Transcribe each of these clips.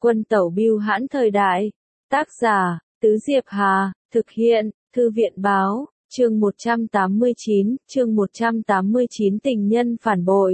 Quân tẩu bưu hãn thời đại. Tác giả, Tứ Diệp Hà, thực hiện, Thư viện báo, chương 189 tình nhân phản bội.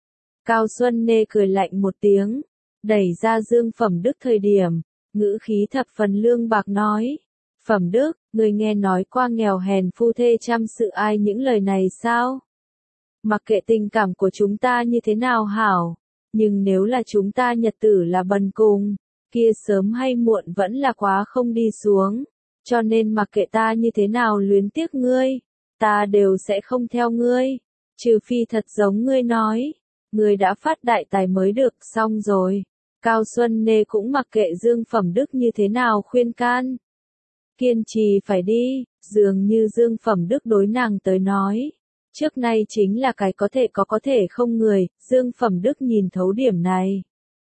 Cao Xuân Nê cười lạnh một tiếng, đẩy ra Dương Phẩm Đức thời điểm, ngữ khí thập phần lương bạc nói. Phẩm Đức, người nghe nói qua nghèo hèn phu thê chăm sự ai những lời này sao? Mặc kệ tình cảm của chúng ta như thế nào hảo, nhưng nếu là chúng ta nhật tử là bần cùng, kia sớm hay muộn vẫn là quá không đi xuống, cho nên mặc kệ ta như thế nào luyến tiếc ngươi, ta đều sẽ không theo ngươi, trừ phi thật giống ngươi nói, ngươi đã phát đại tài mới được, xong rồi. Cao Xuân Nê cũng mặc kệ Dương Phẩm Đức như thế nào khuyên can. Kiên trì phải đi, dường như Dương Phẩm Đức đối nàng tới nói. Trước nay chính là cái có thể không người, Dương Phẩm Đức nhìn thấu điểm này.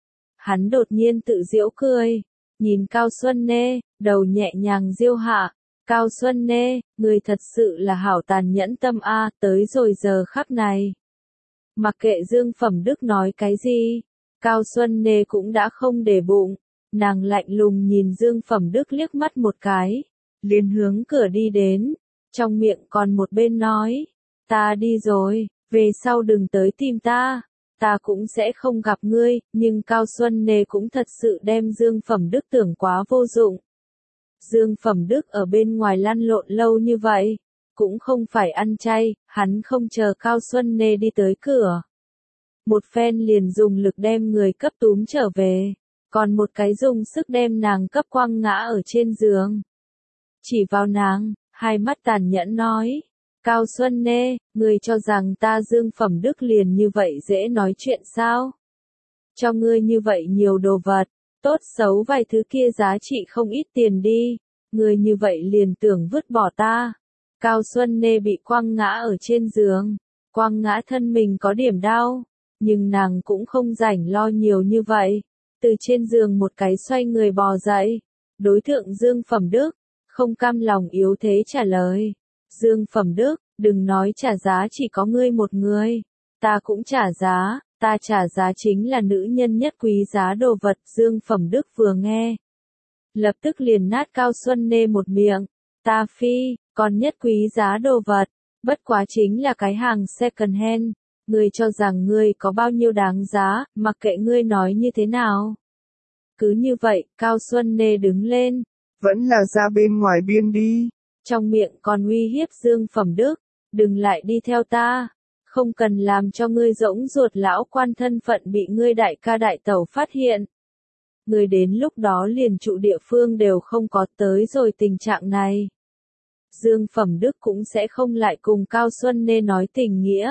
Hắn đột nhiên tự giễu cười, nhìn Cao Xuân Nê, đầu nhẹ nhàng diêu hạ. Cao Xuân Nê, người thật sự là hảo tàn nhẫn tâm a, tới rồi giờ khắc này. Mặc kệ Dương Phẩm Đức nói cái gì, Cao Xuân Nê cũng đã không để bụng, nàng lạnh lùng nhìn Dương Phẩm Đức liếc mắt một cái, liền hướng cửa đi đến, trong miệng còn một bên nói, ta đi rồi, về sau đừng tới tìm ta cũng sẽ không gặp ngươi, nhưng Cao Xuân Nê cũng thật sự đem Dương Phẩm Đức tưởng quá vô dụng. Dương Phẩm Đức ở bên ngoài lăn lộn lâu như vậy, cũng không phải ăn chay, hắn không chờ Cao Xuân Nê đi tới cửa. Một phen liền dùng lực đem người cấp túm trở về, còn một cái dùng sức đem nàng cấp quăng ngã ở trên giường. Chỉ vào nàng, hai mắt tàn nhẫn nói, Cao Xuân Nê, ngươi cho rằng ta Dương Phẩm Đức liền như vậy dễ nói chuyện sao? Cho ngươi như vậy nhiều đồ vật, tốt xấu vài thứ kia giá trị không ít tiền đi, ngươi như vậy liền tưởng vứt bỏ ta. Cao Xuân Nê bị quăng ngã ở trên giường, quăng ngã thân mình có điểm đau, nhưng nàng cũng không rảnh lo nhiều như vậy. Từ trên giường một cái xoay người bò dậy, đối thượng Dương Phẩm Đức, không cam lòng yếu thế trả lời. Dương Phẩm Đức, đừng nói trả giá chỉ có ngươi một người, ta cũng trả giá, ta trả giá chính là nữ nhân nhất quý giá đồ vật. Dương Phẩm Đức vừa nghe, lập tức liền nát Cao Xuân Nê một miệng, ta phi, còn nhất quý giá đồ vật, bất quá chính là cái hàng second hand, ngươi cho rằng ngươi có bao nhiêu đáng giá, mặc kệ ngươi nói như thế nào. Cứ như vậy, Cao Xuân Nê đứng lên, vẫn là ra bên ngoài biên đi. Trong miệng còn uy hiếp Dương Phẩm Đức, đừng lại đi theo ta, không cần làm cho ngươi rỗng ruột lão quan thân phận bị ngươi đại ca đại tẩu phát hiện. Ngươi đến lúc đó liền trụ địa phương đều không có, tới rồi tình trạng này. Dương Phẩm Đức cũng sẽ không lại cùng Cao Xuân Nê nói tình nghĩa.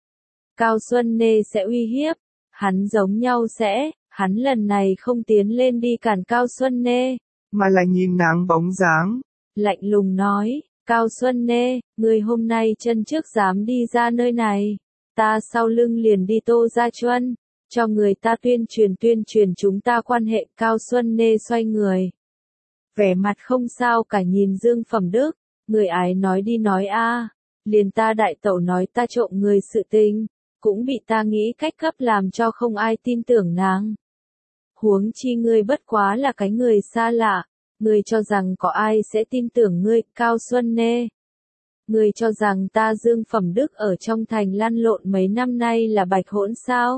Cao Xuân Nê sẽ uy hiếp, hắn giống nhau sẽ, hắn lần này không tiến lên đi cản Cao Xuân Nê, mà là nhìn nàng bóng dáng. Lạnh lùng nói, Cao Xuân Nê, ngươi hôm nay chân trước dám đi ra nơi này, ta sau lưng liền đi Tô Gia Chuân, cho người ta tuyên truyền chúng ta quan hệ. Cao Xuân Nê xoay người, vẻ mặt không sao cả nhìn Dương Phẩm Đức, người ái nói đi nói a, liền ta đại tẩu nói ta trộm người sự tình, cũng bị ta nghĩ cách cấp làm cho không ai tin tưởng nàng. Huống chi ngươi bất quá là cái người xa lạ. Ngươi cho rằng có ai sẽ tin tưởng ngươi, Cao Xuân Nê? Ngươi cho rằng ta Dương Phẩm Đức ở trong thành lăn lộn mấy năm nay là bạch hỗn sao?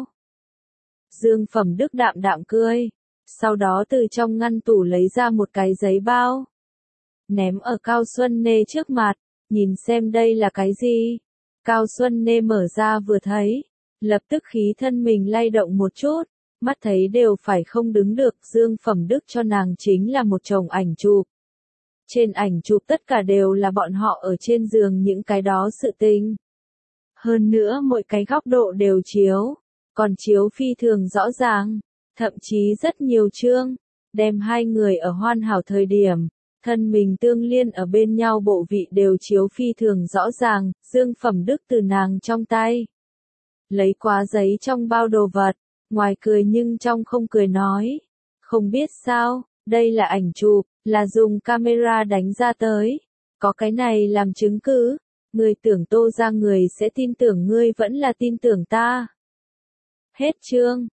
Dương Phẩm Đức đạm đạm cười, sau đó từ trong ngăn tủ lấy ra một cái giấy bao, ném ở Cao Xuân Nê trước mặt, nhìn xem đây là cái gì? Cao Xuân Nê mở ra vừa thấy, lập tức khí thân mình lay động một chút. Mắt thấy đều phải không đứng được, Dương Phẩm Đức cho nàng chính là một chồng ảnh chụp. Trên ảnh chụp tất cả đều là bọn họ ở trên giường những cái đó sự tình. Hơn nữa mỗi cái góc độ đều chiếu, còn chiếu phi thường rõ ràng, thậm chí rất nhiều chương, đem hai người ở hoàn hảo thời điểm, thân mình tương liên ở bên nhau bộ vị đều chiếu phi thường rõ ràng. Dương Phẩm Đức từ nàng trong tay lấy quá giấy trong bao đồ vật, ngoài cười nhưng trong không cười nói, không biết sao, đây là ảnh chụp, là dùng camera đánh ra tới, có cái này làm chứng cứ, người tưởng Tô ra người sẽ tin tưởng ngươi vẫn là tin tưởng ta. Hết chương.